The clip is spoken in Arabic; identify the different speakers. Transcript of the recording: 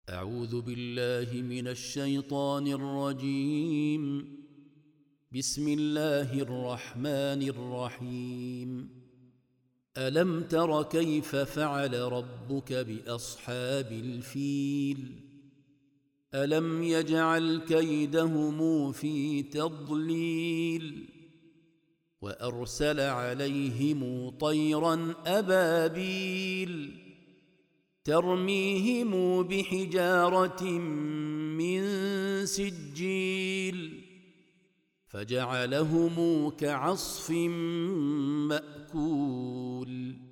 Speaker 1: أعوذ بالله من الشيطان الرجيم. بسم الله الرحمن الرحيم. ألم تر كيف فعل ربك بأصحاب الفيل؟ ألم يجعل كيدهم في تضليل وأرسل عليهم طيرا أبابيل ترميهم بحجارة من سجيل فجعلهم كعصف مأكول.